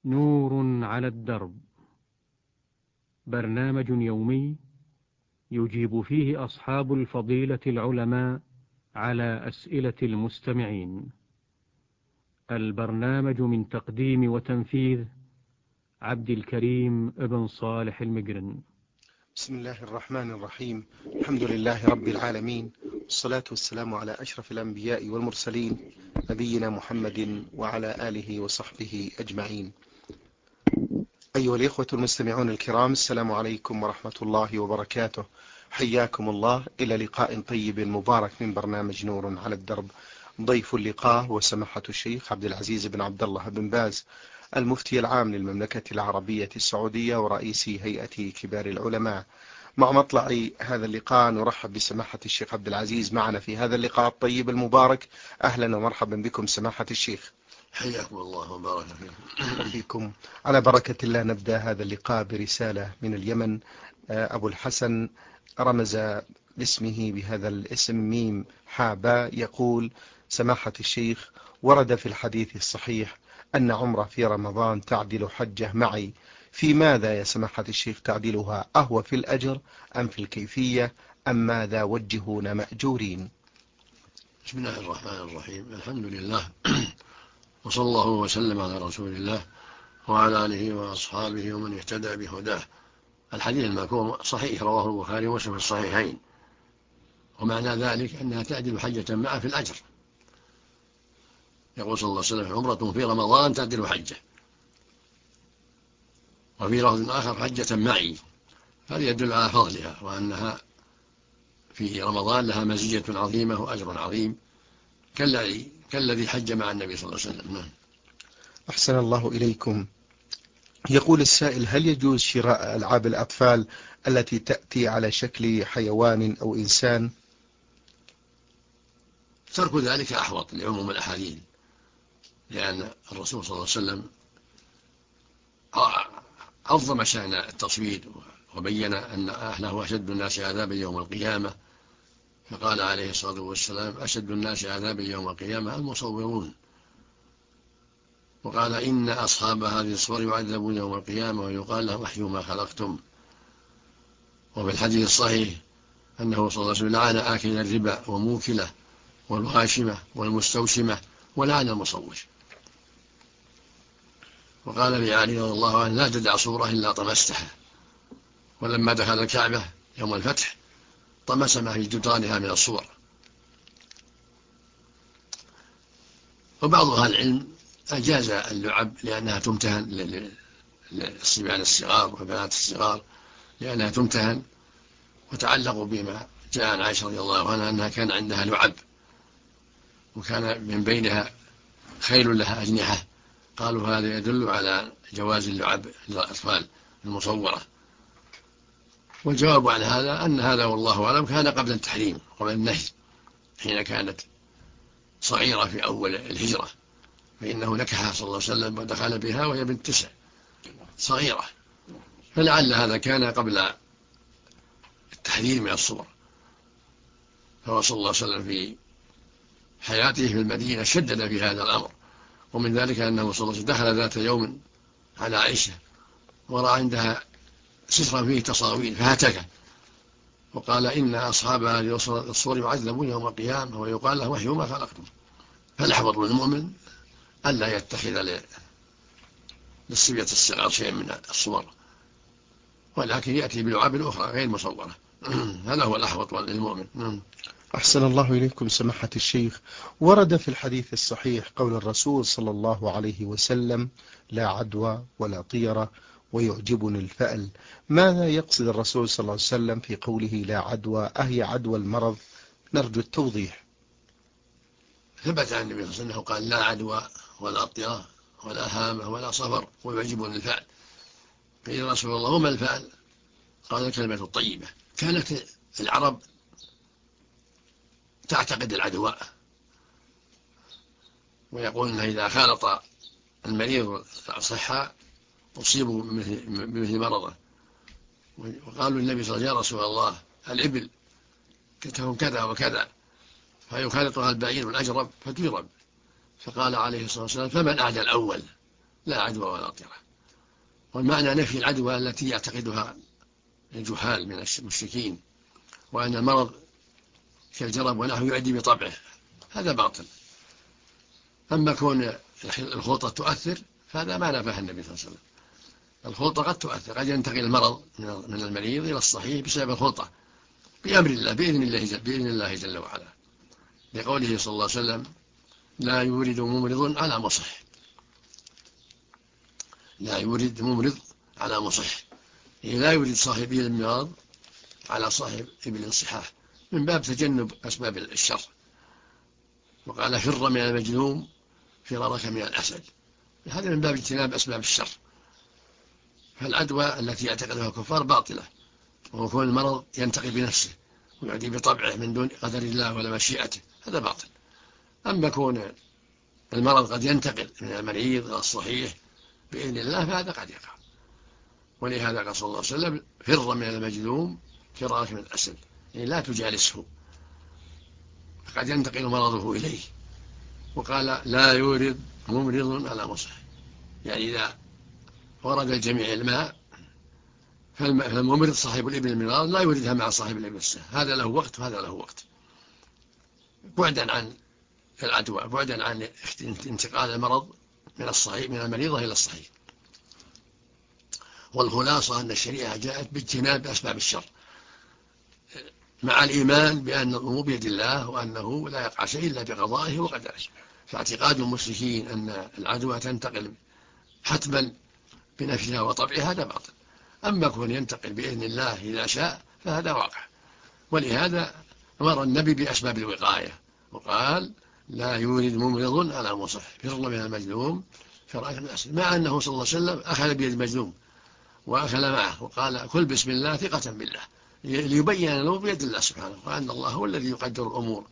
نور على الدرب، برنامج يومي يجيب فيه أصحاب الفضيلة العلماء على أسئلة المستمعين. البرنامج من تقديم وتنفيذ عبد الكريم ابن صالح المقرن. بسم الله الرحمن الرحيم. الحمد لله رب العالمين، والصلاة والسلام على أشرف الأنبياء والمرسلين، نبينا محمد وعلى آله وصحبه أجمعين. أيها الإخوة المستمعون الكرام، السلام عليكم ورحمة الله وبركاته. حياكم الله إلى لقاء طيب مبارك من برنامج نور على الدرب. ضيف اللقاء وسماحة الشيخ عبد العزيز بن عبد الله بن باز، المفتي العام للمملكة العربية السعودية ورئيس هيئة كبار العلماء. مع مطلع هذا اللقاء نرحب بسماحة الشيخ عبد العزيز معنا في هذا اللقاء الطيب المبارك. أهلا ومرحبا بكم سماحة الشيخ. حياكم الله وبارك فيكم. على بركة الله نبدأ هذا اللقاء برسالة من اليمن. أبو الحسن رمز لاسمه بهذا الاسم ميم حابا، يقول: سماحة الشيخ، ورد في الحديث الصحيح أن عمرة في رمضان تعدل حجة معي، في ماذا يا سماحة الشيخ تعدلها؟ أهو في الأجر أم في الكيفية أم ماذا؟ وجهونا مأجورين. بسم الله الرحمن الرحيم. الحمد لله وصلى الله وسلم على رسول الله وعلى آله وأصحابه ومن اهتدى بهداه. الحديث المذكور صحيح، رواه البخاري ومسلم في الصحيحين، ومعنى ذلك أنها تعدل حجة معه في الأجر. يقول صلى الله عليه وسلم: عمرة في رمضان تعدل حجة، وفي لفظ آخر: حجة معي. هذا يدل على فضلها، وأنها في رمضان لها مزية عظيمة وأجر عظيم كالذي حج مع النبي صلى الله عليه وسلم. أحسن الله إليكم. يقول السائل: هل يجوز شراء ألعاب الأطفال التي تأتي على شكل حيوان أو إنسان؟ ترك ذلك أحوط لعموم الأحاديث، لأن الرسول صلى الله عليه وسلم عظم شأن التصوير وبين أن أهله أشد الناس عذابا يوم القيامة، فقال عليه الصلاة والسلام: أشد الناس عذابا يوم القيامة المصورون. وقال: إن أصحاب هذه الصور يعذبون يوم القيامة ويقال لهم: أحيوا ما خلقتم. وفي الحديث الصحيح أنه صلى الله عليه وسلم لعن آكل الربا وموكله والغاشمة والمستوسمة ولعن المصور. وقال لعلي رضي الله عنه: لا تدع صورة إلا طمستها. ولما دخل الكعبة يوم الفتح طمس ما في جدرانها من الصور. وبعض أهل العلم أجاز اللعب لأنها تمتهن للصبيان الصغار وبنات الصغار، لأنها تمتهن. وتعلقوا بما جاء عن عائشة رضي الله عنها أنها كان عندها لعب، وكان من بينها خيل لها أجنحة. قالوا هذا يدل على جواز اللعب للأطفال المصورة. والجواب عن هذا أن هذا والله أعلم كان قبل التحريم، قبل النهي، حين كانت صغيرة في أول الهجرة، فإنه نكحها صلى الله عليه وسلم ودخل بها وهي بنت 9 صغيرة، فلعل هذا كان قبل التحذير من الصور. فهو صلى الله عليه وسلم في حياته في المدينة شدد في هذا الأمر. ومن ذلك أنه صلى الله عليه وسلم دخل ذات يوم على عائشة ورأى عندها سترا فيه تصاوير فهتك، وقال: إن أصحاب هذه الصور يعذبون يوم القيامة ويقال لهم: أحيوا ما خلقتم. فالأحوط للمؤمن ألا يتخذ للصبية الصغار شيء من الصور، ولكن يأتي بلعاب أخرى غير مصورة. هذا هو الأحوط للمؤمن. أحسن الله إليكم سماحة الشيخ. ورد في الحديث الصحيح قول الرسول صلى الله عليه وسلم: لا عدوى ولا طيرة ويعجبني الفأل. ماذا يقصد الرسول صلى الله عليه وسلم في قوله لا عدوى؟ أهي عدوى المرض؟ نرجو التوضيح. ثبت عن النبي صلى الله عليه وسلم أنه قال: لا عدوى ولا طيرة ولا هامة ولا صفر ويعجبني الفأل. قيل: يا رسول الله وما الفأل؟ قال: الكلمة الطيبة. كانت العرب تعتقد العدوى، ويقول أنه إذا خالط المريض صحة أصيبوا بمثل مرضه. وقالوا للنبي صلى الله عليه وسلم: يا رسول الله الإبل تكون كذا وكذا، فيخالطها البعير والأجرب فتجرب. فقال عليه الصلاة والسلام: فمن أعدى الأول؟ لا عدوى ولا طيرة. والمعنى نفي العدوى التي يعتقدها الجهال من المشركين، وأن المرض كالجرب ونحو يعدي بطبعه، هذا باطل. أما كون الخلطة تؤثر فهذا ما نفاه النبي صلى الله عليه وسلم. الخلطة قد تؤثر، قد ينتقل المرض من المريض إلى الصحيح بسبب الخلطة بأمر الله بإذن الله جل وعلا، لقوله صلى الله عليه وسلم: لا يورد ممرض على مصح. لا يورد ممرض على مصح، يعني لا يورد صاحبه المرض على صاحب الانصحاح، من باب تجنب أسباب الشر. وقال: فر من المجذوم فرارك من الأسد، هذا من باب اجتناب أسباب الشر. فالعدوى التي يعتقدها الكفار باطلة، وهو كون المرض ينتقل بنفسه ويعدي بطبعه من دون قدر الله ولا مشيئته، هذا باطل. أما كون المرض قد ينتقل من المريض إلى الصحيح بإذن الله فهذا قد يقع. ولهذا قال صلى الله عليه وسلم: فر من المجذوم فرارك من الأسد، يعني لا تجالسه فقد ينتقل مرضه إليه. وقال: لا يورد ممرض على مصح، يعني إذا ورد الجميع الماء فالممرض صاحب الإبل المرض لا يوردها مع صاحب الإبل السهل، هذا له وقت وهذا له وقت، بعدا عن العدوى، بعدا عن انتقال المرض من الصحيح من المريضة إلى الصحيح. والخلاصة أن الشريعة جاءت باجتناب أسباب الشر، مع الإيمان بأن الأمور بيد الله وأنه لا يقع شيء إلا بقضائه وقدره. فاعتقاد المشركين أن العدوى تنتقل حتما بنفسها وطبعها هذا باطل. أما كون ينتقل بإذن الله إذا شاء فهذا واقع. ولهذا أمر النبي بأسباب الوقاية وقال: لا يورد ممرض على مصح، فر من المجذوم فرارك من الأسد، مع أنه صلى الله عليه وسلم أخذ بيد المجذوم وأكل معه وقال: كل بسم الله ثقة بالله، ليبين له بيد الله سبحانه، وأن الله هو الذي يقدر الأمور.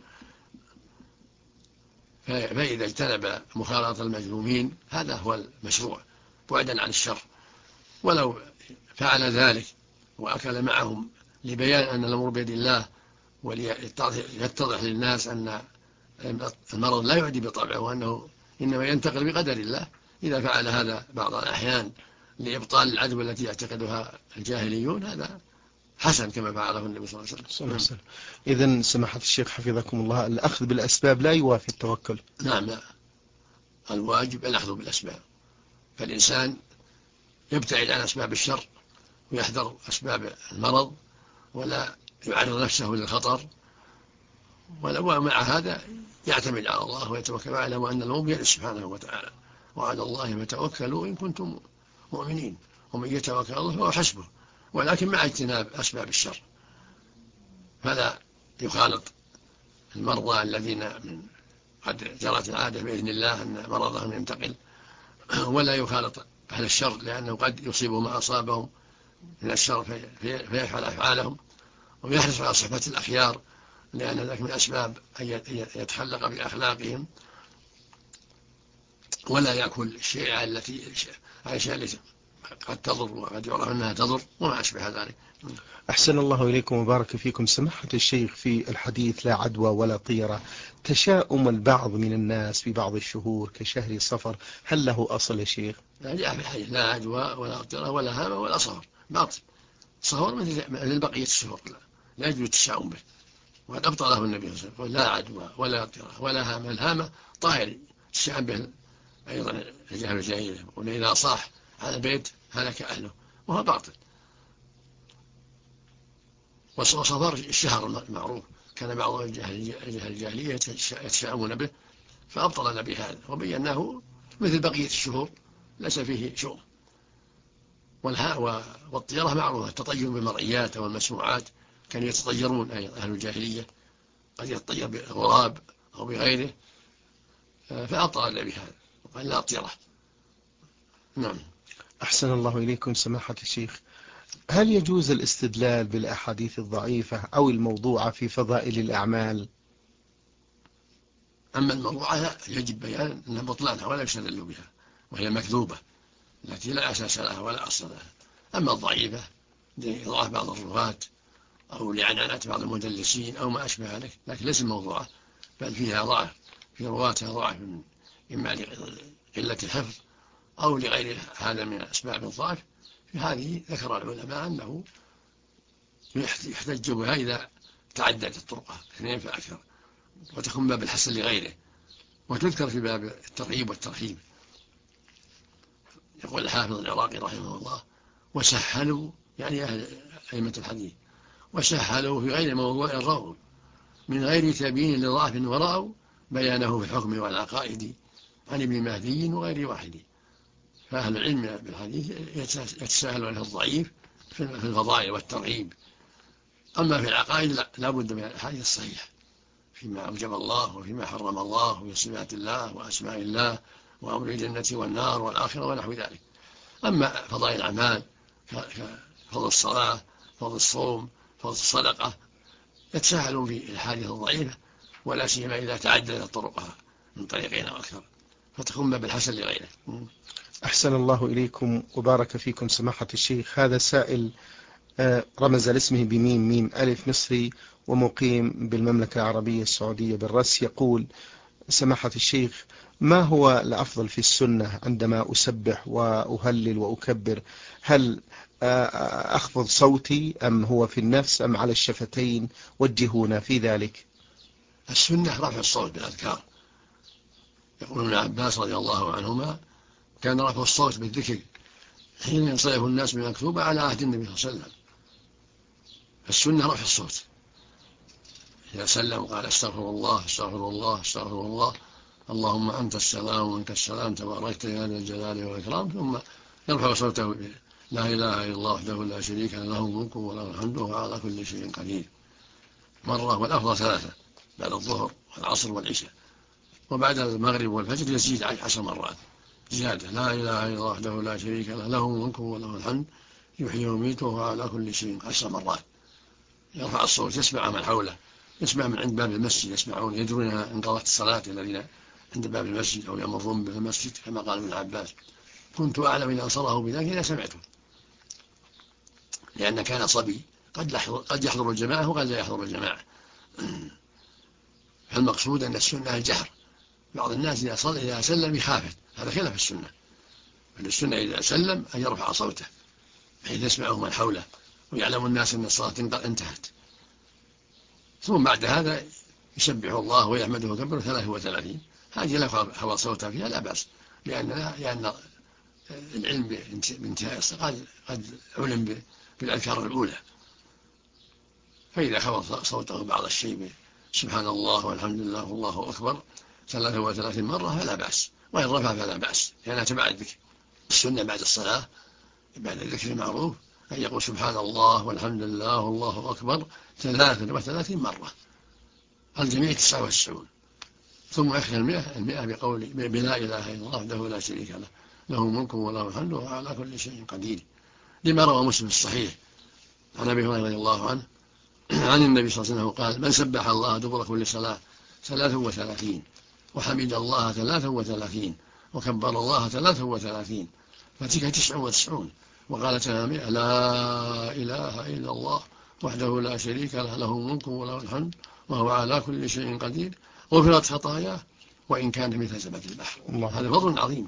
فإذا اجتنب مخالطة المجذومين هذا هو المشروع بعدا عن الشر. ولو فعل ذلك وأكل معهم لبيان أن الأمور بيد الله وليتضح للناس أن المرض لا يعدي بطبعه وأنه إنما ينتقل بقدر الله، إذا فعل هذا بعض الأحيان لإبطال العدوى التي يعتقدها الجاهليون هذا حسن كما فعله النبي صلى الله عليه وسلم. إذن سماحة الشيخ حفظكم الله، الأخذ بالأسباب لا يوافي التوكل. نعم، لا، الواجب الأخذ بالأسباب، فالإنسان يبتعد عن أسباب الشر ويحذر أسباب المرض ولا يعرض نفسه للخطر، ومع هذا يعتمد على الله ويتوكل ويعلم أن الأمور بيده سبحانه وتعالى، وعلى الله فتوكلوا إن كنتم مؤمنين، ومن يتوكل الله فهو حسبه، ولكن مع اجتناب أسباب الشر. فلا يخالط المرضى الذين قد جرت العادة بإذن الله أن مرضهم ينتقل، ولا يخالط أهل الشر لأنه قد يصيبه ما أصابهم من الشر فيفعل أفعالهم، ويحرص على صحبة الأخيار لأن ذلك من أسباب أن يتخلق بأخلاقهم، ولا يأكل الشيء التي قد تضر وقد يعرف أنها تضر وما أشبه ذلك. أحسن الله إليكم وبارك فيكم. سماحة الشيخ، في الحديث لا عدوى ولا طيرة، تشاؤم البعض من الناس في بعض الشهور كشهر صفر، هل له أصل يا شيخ؟ لا جاء في الحديث: لا عدوى ولا طيرة ولا هامة ولا صفر، باطل. صفر مثل بقية الشهور لا يجوز التشاؤم به، وقد أبطله النبي صلى الله عليه وسلم: لا عدوى ولا طيرة ولا هامة. الهامة طائر الشعب به أيضا الجهل الجاهلية، وإذا صاح على البيت هلك أهله، وهو باطل. وصفر الشهر المعروف كان بعض الجهل الجاهلية يتشاءمون به، فأبطل النبي هذا وبيناه مثل بقية الشهور ليس فيه شؤم. والطيرة معروفة، التطير بالمرئيات أو المسموعات، كانوا يتطيرون أهل الجاهلية، قد يتطير بالغراب أو بغيره، فأبطل النبي هذا وقال: لا طيرة. نعم. أحسن الله إليكم سماحة الشيخ، هل يجوز الاستدلال بالأحاديث الضعيفة أو الموضوعة في فضائل الأعمال؟ أما الموضوعة يجب بيان أنها بطلانها ولا يستدل بها، وهي مكذوبة التي لا أساس لها ولا أصل لها. أما الضعيفة لإضعاف بعض الرواة أو لعنانة بعض المدلسين أو ما أشبه ذلك، لكن ليس موضوعة، بل فيها ضعف، في رواتها ضعف إما لقلة الحفظ أو لغير هذا من أسباب الضعف، في هذه ذكر العلماء أنه يحتج بها إذا تعددت طرقها 2 فأكثر، وتكون باب الحسن لغيره، وتذكر في باب الترغيب والترهيب. يقول الحافظ العراقي رحمه الله: وسهلوا، يعني أئمة الحديث، وسهلوا في غير موضوع الروض من غير تبيين لضعف، ورأوا بيانه في الحكم والعقائد عن ابن مهدي وغير واحد. فأهل العلم بالحديث يتساهل عنه الضعيف في الفضائل والترغيب. أما في العقائد لا بد من الحديث الصحيح فيما أوجب الله وفيما حرم الله وفي صفات الله وأسماء الله وأمر الجنة والنار والآخرة ونحو ذلك. أما فضائل الأعمال كفضل الصلاة، فضل الصوم، فضل الصدقة، يتساهلون في الحديث الضعيفة، ولا سيما إذا تعددت طرقها من طريقين أو أكثر، فتكون باب الحسن لغيره. أحسن الله إليكم وبارك فيكم سماحة الشيخ. هذا سائل رمز لاسمه بميم ميم ألف مصري ومقيم بالمملكة العربية السعودية بالرس، يقول: سماحة الشيخ، ما هو الأفضل في السنة عندما أسبح وأهلل وأكبر؟ هل أخفض صوتي أم هو في النفس أم على الشفتين؟ وجهونا في ذلك. السنة رفع الصوت بالأذكار. يقول ابن عباس رضي الله عنهما: كان رفع الصوت بالذكر حين ينصرف الناس بالمكتوبة على عهد النبي صلى الله عليه وسلم. السنة رفع الصوت، إذا سلم قال: استغفر الله استغفر الله استغفر الله، اللهم أنت السلام ومنك السلام تباركت يا ذا الجلال والإكرام، ثم يرفع صوته لا إله إلا الله وحده لا شريك له، له الملك وله الحمد وهو على كل شيء قدير، مرة، والأفضل 3 بعد الظهر والعصر والعشاء. وبعد المغرب والفجر يزيد 10 مرات زيادة: لا إله إلا الله وحده لا شريك له، له الملك وله الحمد يحيي ويميت وهو على كل شيء 10 مرات. يرفع الصوت، يسمع من حوله، يسمع من عند باب المسجد، يسمعون يدرون انقضت الصلاة الذين عند باب المسجد أو يمرون بالمسجد، كما قال ابن عباس: كنت أعلم إذا أنصره بذلك إذا سمعته، لأن كان صبي قد يحضر الجماعة وقد لا يحضر الجماعة. فالمقصود أن السنة الجهر. بعض الناس إذا سلم يخافت، هذا خلاف السنة، فالسنة إذا سلم أن يرفع صوته بحيث يسمعه من حوله ويعلم الناس أن الصلاة انتهت. ثم بعد هذا يسبح الله ويحمده ويكبر 33. هذه لا خفض صوتها فيها لا بأس، لأن العلم بانتهاء الصلاة قد علم بالأذكار الأولى، فإذا خفض صوته بعض الشيء سبحان الله والحمد لله والله أكبر 33 مرة فلا بأس، وإن رفع فلا بأس، لأنها تبع الذكر. السنة بعد الصلاة بعد الذكر المعروف أن يقول سبحان الله والحمد لله والله أكبر 33 مرة، الجميع 99، ثم يختم 100 بقول بلا إله إلا الله وحده لا شريك له، له الملك وله الحمد وهو على كل شيء قدير، لما روى مسلم الصحيح عن أبي هريرة رضي الله عنه عن النبي صلى الله عليه وسلم قال: من سبح الله دبر كل صلاة 33 وحمد الله 33 وكبر الله 33 فتلك 99، وقال 100 لا إله إلا الله وحده لا شريك له، له الملك وله الحمد وهو على كل شيء قدير، غفرت خطاياه وإن كان مثل زبد البحر. هذا فضل عظيم.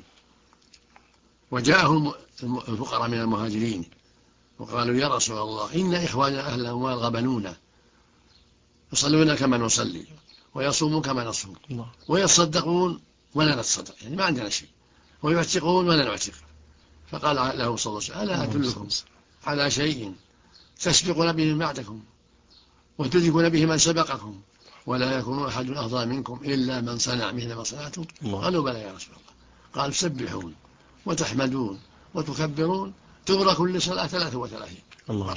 وجاءه الفقراء من المهاجرين وقالوا: يا رسول الله، إن إخواننا أهل الأموال غبنونا، يصلون كما نصلي ويصومون كما نصوم ويتصدقون ولا نتصدق، يعني ما عندنا شيء، ويعتقون ولا نعتق. فقال له صلى الله عليه وسلم: ألا أدلكم على شيء تسبقون به بعدكم وتدركون به من سبقكم ولا يكون أحد أفضل منكم إلا من صنع مثل ما صنعتم؟ قالوا: بلى يا رسول الله. قال: تسبحون وتحمدون وتكبرون دبر كل صلاة 33 مرة.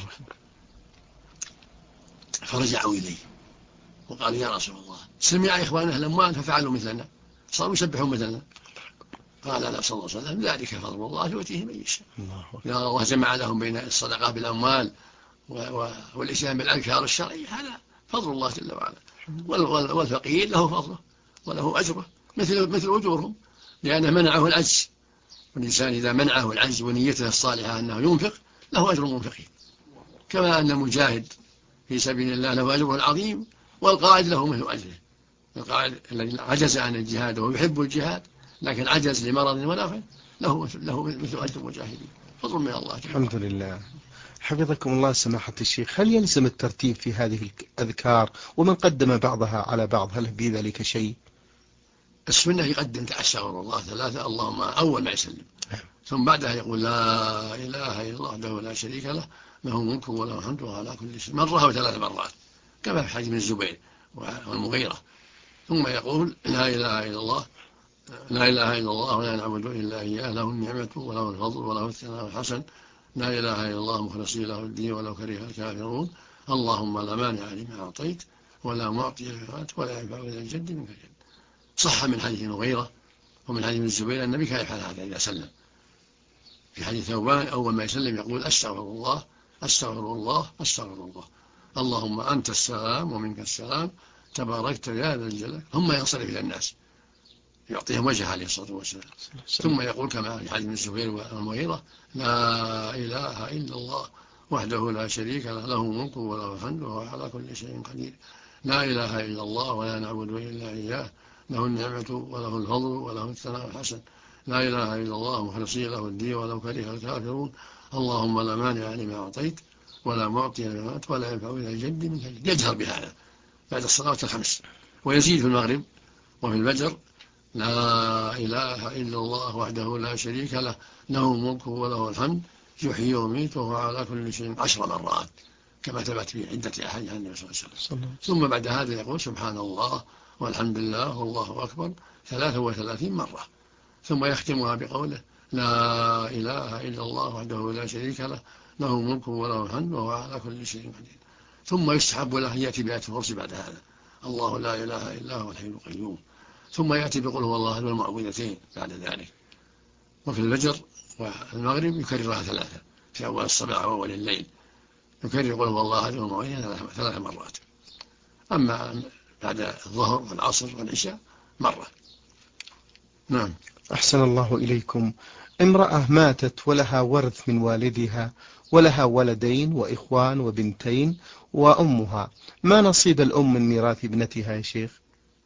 فرجعوا إليه وقالوا: يا رسول الله، سمع إخوان أهل الأموال ففعلوا مثلنا، صاروا يسبحون مثلنا. قال لا صلى الله عليه وسلم: ذلك فضل الله يؤتيه من يشاء. الله جمع لهم بين الصدقة بالأموال والإسلام بالأذكار الشرعية، هذا فضل الله جل وعلا. والفقير له فضله وله أجره مثل أجورهم، لأنه منعه العجز، والإنسان إذا منعه العجز ونيته الصالحة أنه ينفق له أجر منفقين، كما أن المجاهد في سبيل الله له أجره العظيم، والقاعد له مثل أجره. القاعد الذي عجز عن الجهاد وهو يحب الجهاد لكن عجز لمرض ونفع له مثل أجر المجاهدين، فضل من الله. الحمد لله. حفظكم الله سماحة الشيخ، هل يلزم الترتيب في هذه الأذكار ومن قدم بعضها على بعض هل في ذلك شيء؟ السنة يقدم أستغفر الله 3 اللهم أول ما يسلم، ثم بعدها يقول لا إله إلا الله وحده لا شريك له له الملك وله الحمد وهو على كل شيء، مرة أو 3 مرات كما في حديث الزبير والمغيرة. ثم يقول لا إله إلا الله لا إله إلا الله ولا نعبد إلا إياه له النعمة وله الفضل وله الثناء الحسن، لا إله إلا الله مخلصين له الدين ولو كره الكافرون، اللهم لا مانع لما أعطيت ولا معطي لما أعطيت ولا ينفع ذا الجد منك الجد. صح من حديث المغيرة ومن حديث الزبير النبي كان يفعل هذا إذا سلم. في حديث ثوبان أول ما يسلم يقول أستغفر الله أستغفر الله أستغفر الله، اللهم أنت السلام ومنك السلام تباركت يا ذا الجلال، ثم ينصرف إلى الناس يعطيهم وجه عليه الصلاة والسلام، ثم يقول كما في حديث الزبير والمغيرة لا إله إلا الله وحده لا شريك له له الملك وله الحمد وهو على كل شيء قدير، لا إله إلا الله ولا نعبد إلا إياه له النعمة وله الفضل وله الثناء الحسن، لا إله إلا الله مخلصين له الدين ولو كره الكافرون، اللهم لا مانع لما أعطيت ولا معطي لما أعطيت ولا ينفع ذا الجد منك الجد. يجهر بهذا بعد الصلوات الخمس، ويزيد في المغرب وفي الفجر لا إله إلا الله وحده لا شريك له له الملك وله الحمد يحيي ويميت وهو على كل شيء 10 مرات كما ثبت في عدة أحاديث عن النبي صلى الله عليه وسلم. ثم بعد هذا يقول سبحان الله والحمد لله والله أكبر 33 مرة، ثم يختمها بقوله لا إله إلا الله وحده لا شريك له له الملك وله الحمد وهو على كل شيء قدير. ثم يستحب له أن يأتي بآية الكرسي بعد هذا، الله لا إله إلا هو الحي القيوم، ثم يأتي بقول هو الله والمعوذتين بعد ذلك. وفي الفجر والمغرب يكررها 3 في أول الصباح وأول الليل، يكرر قول هو الله والمعوذتين 3 مرات. أما بعد الظهر والعصر والعشاء مرة. نعم. أحسن الله إليكم. امرأة ماتت ولها ورث من والدها ولها ولدين وإخوان وبنتين وأمها، ما نصيب الأم من ميراث ابنتها يا شيخ؟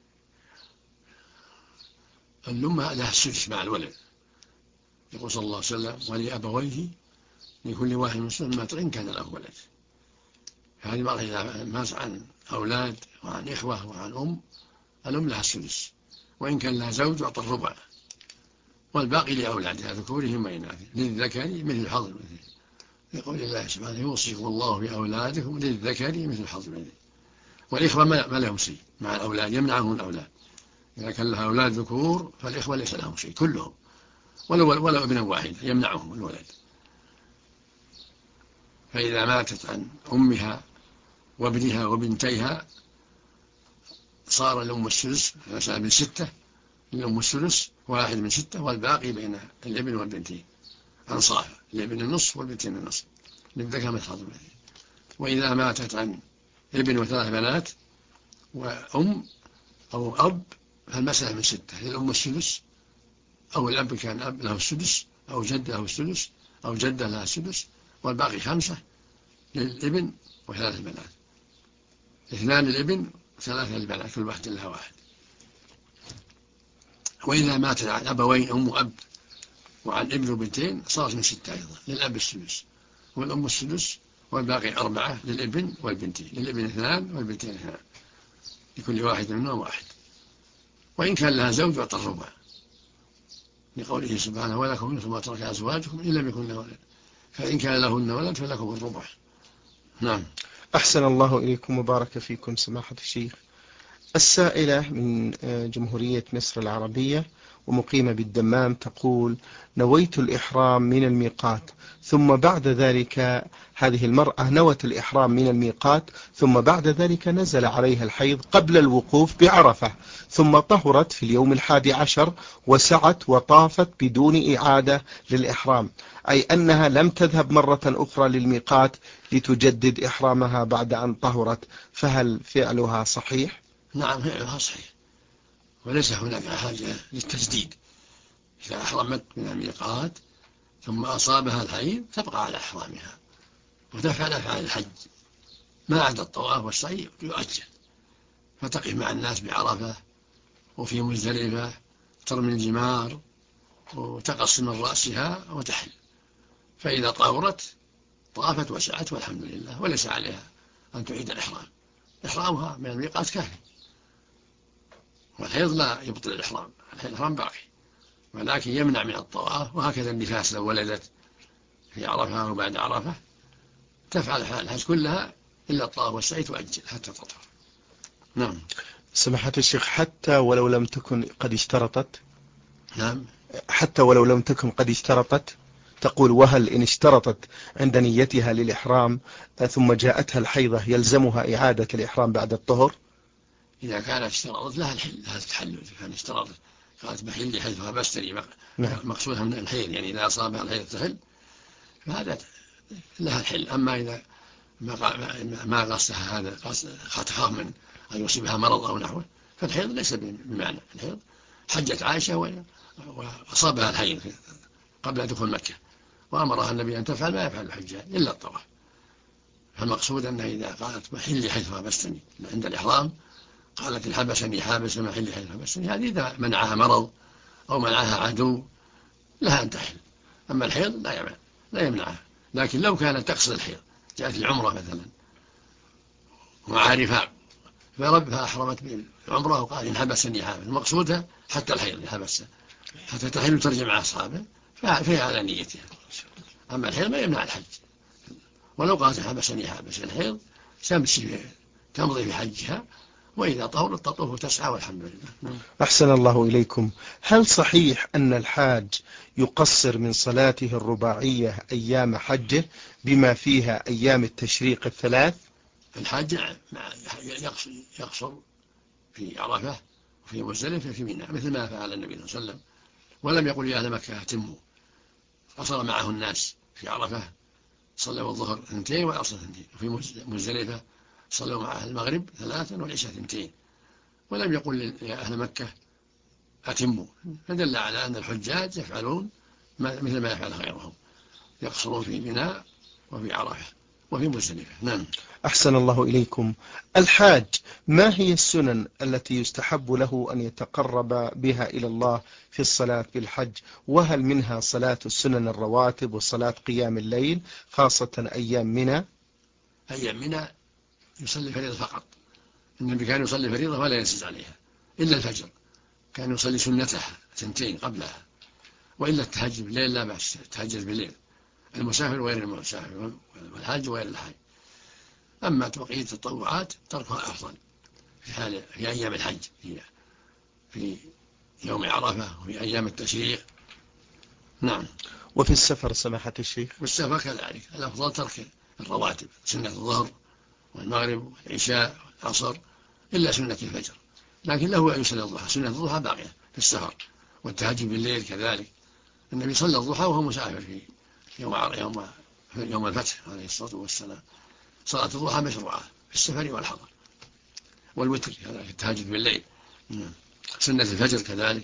الأم لها السدس مع الولد، يقول صلى الله عليه وسلم ولأبويه لكل واحد مسلم مات إن كان له ولد. هذه المرأة إذا مات عن أولاد وعن إخوة وعن الأم لها السدس، وإن كان لها زوج أعطى الربع، والباقي لأولادها ذكورهم وإناثهم للذكر مثل حظ الأنثيين، يقول الله سبحانه يوصيكم الله بأولادكم للذكر مثل حظ الأنثيين. والإخوة ما لهم شيء مع الأولاد، يمنعهم الأولاد، إذا كان لها أولاد ذكور فالإخوة ليس لهم شيء كلهم، ولو ابن واحد يمنعهم الولد. فإذا ماتت عن أمها وابنها وبنتيها صار الأم السدس، مثلا من 6 الأم السدس 1 من 6، والباقي بين الابن والبنتين أنصافا، الابن النصف والبنتين النصف للذكر مثل حظ الأنثيين. وإذا ماتت عن ابن و3 بنات وأم أو أب فالمسألة من 6، للأم السدس، أو الأب كان أب له السدس، أو جد له السدس، أو جدة لها السدس، والباقي 5 للابن و3 بنات، 2 للابن 3 للبنات كل واحد لها 1. وإذا ماتت عن أبوين أم وأب وعن ابن وبنتين صارت من 6 أيضا، للأب السدس والأم السدس، والباقي 4 للابن والبنتين، للابن 2 والبنتين 2، لكل واحد منهم 1. وإن كان لها زوج أعطى الربع، لقوله سبحانه ولكم مثل ما ترك أزواجكم إن لم يكن لهن ولد، فإن كان لهن ولد فلكم الربع. نعم. أحسن الله إليكم وبارك فيكم سماحة الشيخ. السائلة من جمهورية مصر العربية ومقيمة بالدمام تقول نويت الإحرام من الميقات، ثم بعد ذلك هذه المرأة نوت الإحرام من الميقات، ثم بعد ذلك نزل عليها الحيض قبل الوقوف بعرفة، ثم طهرت في اليوم 11 وسعت وطافت بدون إعادة للإحرام، أي أنها لم تذهب مرة أخرى للميقات لتجدد إحرامها بعد أن طهرت، فهل فعلها صحيح؟ نعم فعلها صحيح، وليس هناك حاجة للتجديد. إذا أحرمت من الميقات ثم أصابها الحيض تبقى على إحرامها وتفعل أفعال الحج ما عدا الطواف والسعي يؤجل، فتقف مع الناس بعرفة وفي مزدلفة ترمي الجمار وتقص من رأسها وتحل، فإذا طهرت طافت وسعت والحمد لله، وليس عليها أن تعيد الإحرام. إحرامها من الميقات كافي، والحيض لا يبطل الإحرام، الإحرام باقي، ولكن يمنع من الطواف. وهكذا النفاس لو ولدت في عرفة أو بعد عرفة تفعل الحج كلها إلا الطواف والسعي تؤجل حتى تطهر. نعم. سماحة الشيخ، حتى ولو لم تكن قد اشترطت؟ نعم. حتى ولو لم تكن قد اشترطت، تقول وهل إن اشترطت عند نيتها للإحرام ثم جاءتها الحيضة يلزمها إعادة الإحرام بعد الطهر؟ إذا كانت اشترطت لها التحلل، إذا كانت اشترطت قالت محلي حيث بشتري مقصودها من الحيض، يعني إذا أصابها الحيض تحل فهذا لها الحل. أما إذا ما قصدها هذا، تخاف من أن يصيبها مرض أو نحوه، فالحيض ليس بمعنى الحيض. حجت عائشة وأصابها الحيض قبل دخول مكة، وأمرها النبي أن تفعل ما يفعل الحجاج إلا الطواف. فالمقصود أنها إذا قالت محلي حيث حبستني عند الإحرام، قالت الحبسني حابس محلي حيث حبستني، هذه إذا منعها مرض أو منعها عدو لها أن تحل. أما الحيض لا يمنعها. لكن لو كانت تقصد الحيض، جاءت العمرة مثلا ومعها رفاق فأحرمت بالعمرة وقال إن حبسني حابس، مقصودها حتى الحيض حبسها حتى تحل وترجع مع أصحابه، فهي على نيتها. أما الحيض ما يمنع الحج، ولو قالت حبسني حابس الحيض تمضي في حجها، وإذا طهرت تطوف وتسعى والحمد لله. أحسن الله إليكم. هل صحيح أن الحاج يقصر من صلاته الرباعية أيام حجه بما فيها أيام التشريق الثلاث؟ الحاج يقصر في عرفة وفي مزدلفة في منى مثل ما فعل النبي صلى الله عليه وسلم، ولم يقل يا أهل مكة أتموا. قصر معه الناس في عرفة، صلوا الظهر 2 والعصر 2، وفي مزدلفة صلوا مع المغرب 3 والعشاء 2، ولم يقل يا أهل مكة أتموا. فدل على أن الحجاج يفعلون مثل ما يفعل غيرهم، يقصرون في منى وفي عرفة وفي مزدلفة. نعم. أحسن الله إليكم. الحاج ما هي السنن التي يستحب له أن يتقرب بها إلى الله في الصلاة بالحج؟ وهل منها صلاة السنن الرواتب وصلاة قيام الليل خاصة أيام منى؟ أيام منى يصلي فريضة فقط. النبي كان يصلي فريضة ولا ينسج عليها إلا الفجر، كان يصلي سنتها 2 قبلها، وإلا التهجد بالليل لا بأس، التهجد بالليل المسافر وغير المسافر والحاج وغير الحاج. أما بقية التطوعات تركها أفضل في أيام الحج، في يوم عرفة وفي أيام التشريق. نعم. وفي السفر سماحة الشيخ؟ والسفر كذلك الأفضل ترك الرواتب، سنة الظهر والمغرب والعشاء والعصر، إلا سنة الفجر، لكن له أن يصلي الضحى، سنة الضحى باقية في السفر، والتهجد بالليل كذلك. النبي صلى الضحى وهو مسافر في يوم الفتح عليه الصلاة والسلام. صلاة الضحى مشروعة في السفر والحضر، والوتر كذلك التهجد بالليل، سنة الفجر كذلك.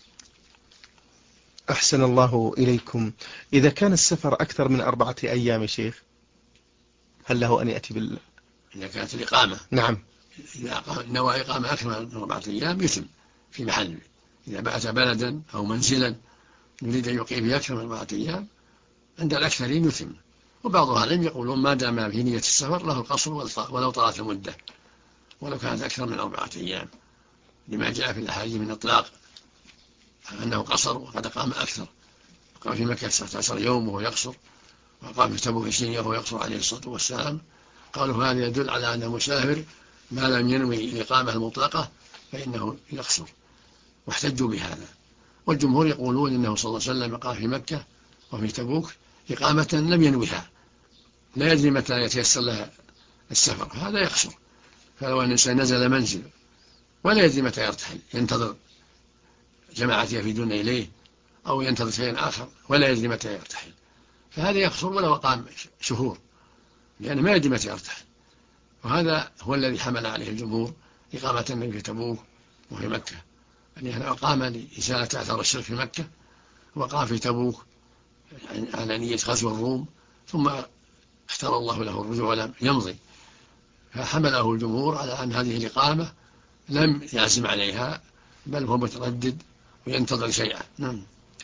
أحسن الله إليكم. إذا كان السفر أكثر من 4 أيام شيخ، هل له أن يأتي إذا كانت الإقامة، نعم، إذا نوى إقامة أكثر من 4 أيام يتم في محل. إذا بات بلدا أو منزلا يريد أن يقيم فيه أكثر من 4 أيام، عند الأكثرين يتم. وبعض أهل العلم يقولون ما دام في نية السفر له القصر ولو طالت المدة، ولو كانت أكثر من 4 أيام، لما جاء في الأحاديث من إطلاق أنه قصر وقد قام أكثر. قام في مكة 19 يوم وهو يقصر، وقام في تبوك 20 يوم وهو يقصر عليه الصلاة والسلام. قالوا هذا يدل على أن المسافر ما لم ينوي الإقامة المطلقة فإنه يقصر، واحتجوا بهذا. والجمهور يقولون إنه صلى الله عليه وسلم قام في مكة وفي تبوك إقامة لم ينويها، لا يدري متى يتيسر لها السفر، هذا يقصر. فلو أن الإنسان نزل منزل ولا يدري متى يرتحل، ينتظر جماعة يفيدون إليه أو ينتظر شيئا آخر ولا يدري متى يرتحل، فهذا يقصر ولو قام شهور، لأنه ما يدري متى يرتحل. وهذا هو الذي حمل عليه الجمهور إقامة النبي في تبوك وفي مكة، يعني أقام لإزالة أثر الشرك في مكة، وقام في تبوك على نية غزو الروم، ثم اختار الله له الرجوع ولم يمضي، فحمله الجمهور على أن هذه الإقامة لم يعزم عليها، بل هو متردد وينتظر شيئا. نعم.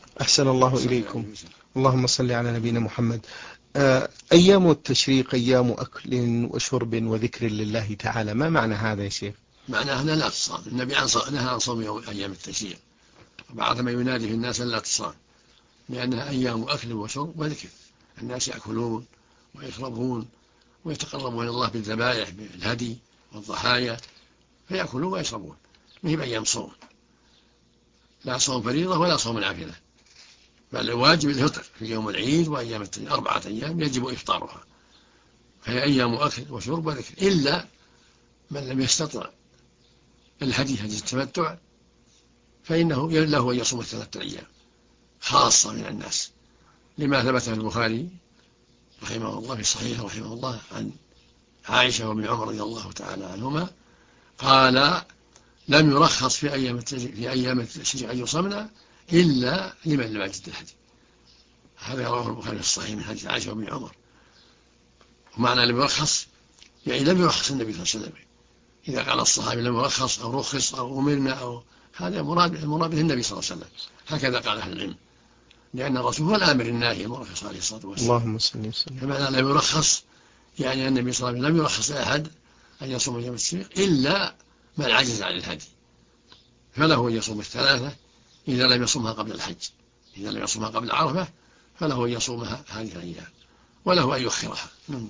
أحسن الله إليكم. اللهم صل على نبينا محمد. أيام التشريق أيام أكل وشرب وذكر لله تعالى، ما معنى هذا يا شيخ؟ معناه لا تصام. النبي نهى عن صوم أيام التشريق، وبعد ما ينادي في الناس لا تصام، لأنها أيام أكل وشرب وذكر. الناس يأكلون ويشربون ويتقربون إلى الله بالذبائح بالهدي والضحايا، فيأكلون ويشربون، ما هي بأيام صوم، لا صوم فريضة ولا صوم نافلة، بل الواجب الفطر في يوم العيد وأيام 4 أيام يجب إفطارها، فهي أيام أكل وشرب وذكر، إلا من لم يستطع الهدي التمتع فإنه له أن يصوم 3 أيام خاصة من الناس، لما ثبت في البخاري رحمه الله في صحيح رحمه الله عن عائشة وابن عمر رضي الله تعالى عنهما قال: لم يرخص في أيام التشريق أن يصمنا إلا لمن لم يجد الهدي. هذا رواه البخاري في الصحيح من حديث عائشة وابن عمر. ومعنى لم يرخص يعني لم يرخص النبي صلى الله عليه وسلم. إذا قال الصحابي لم يرخص أو رخص أو أمرنا أو هذا المراد به النبي صلى الله عليه وسلم، هكذا قال أهل العلم، لأن الرسول هو الآمر الناهي المرخص عليه الصلاة والسلام. اللهم صل وسلم. فمعنى لم يرخص يعني النبي صلى الله عليه وسلم لم يرخص لأحد أن يصوم يوم التشريق إلا من عجز عن الهدي، فله أن يصوم 3 إذا لم يصومها قبل الحج. إذا لم يصومها قبل عرفة فله أن يصومها هذه الأيام، وله أن يؤخرها.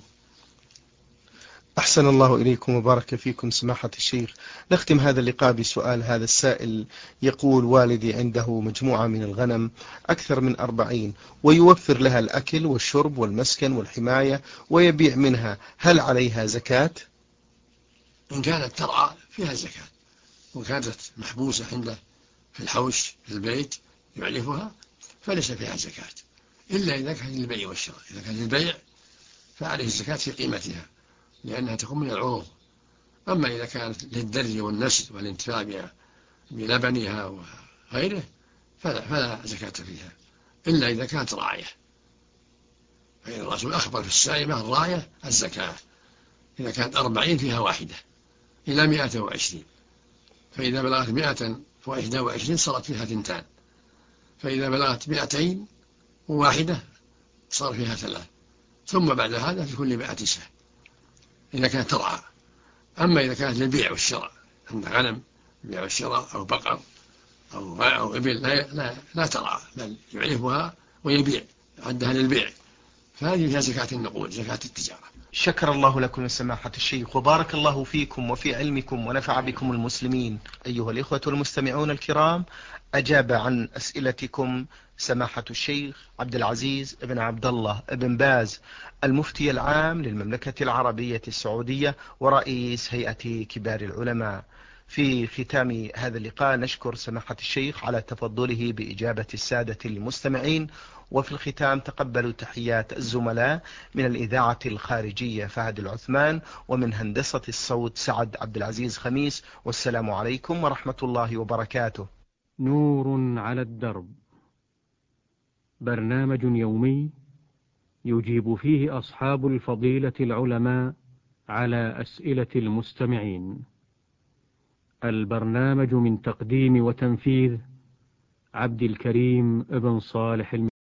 أحسن الله إليكم وبارك فيكم سماحة الشيخ. نختم هذا اللقاء بسؤال. هذا السائل يقول: والدي عنده مجموعة من الغنم أكثر من 40 ويوفر لها الأكل والشرب والمسكن والحماية ويبيع منها، هل عليها زكاة؟ إن كانت ترعى فيها زكاة، وإن كانت محبوسة عنده في الحوش في البيت يعلفها فليس فيها زكاة، إلا إذا كان للبيع والشراء. إذا كان للبيع فعليه الزكاة في قيمتها لأنها تكون من العروض. أما إذا كانت للدري والنسل والانتفاع بلبنها وغيره فلا زكاة فيها، إلا إذا كانت راعية، فإن الرسول أخبر في السائمة الراعية الزكاة. إذا كانت 40 فيها 1 إلى 120، فإذا بلغت 121 صارت فيها 2، فإذا بلغت 201 صار فيها 3، ثم بعد هذا في كل 100 سهم إذا كانت ترعى. أما إذا كانت للبيع والشراء، عند غنم البيع والشراء أو بقر أو إبل لا ترعى، بل يعرفها ويبيع، عندها للبيع، فهذه فيها زكاة النقود، زكاة التجارة. شكر الله لكم سماحة الشيخ وبارك الله فيكم وفي علمكم ونفع بكم المسلمين. أيها الإخوة المستمعون الكرام، أجاب عن أسئلتكم سماحة الشيخ عبد العزيز بن عبد الله بن باز، المفتي العام للمملكة العربية السعودية ورئيس هيئة كبار العلماء. في ختام هذا اللقاء نشكر سماحة الشيخ على تفضله بإجابة السادة المستمعين، وفي الختام تقبلوا تحيات الزملاء من الإذاعة الخارجية فهد العثمان، ومن هندسة الصوت سعد عبد العزيز خميس، والسلام عليكم ورحمة الله وبركاته. نور على الدرب، برنامج يومي يجيب فيه أصحاب الفضيلة العلماء على أسئلة المستمعين. البرنامج من تقديم وتنفيذ عبد الكريم ابن صالح المسلم.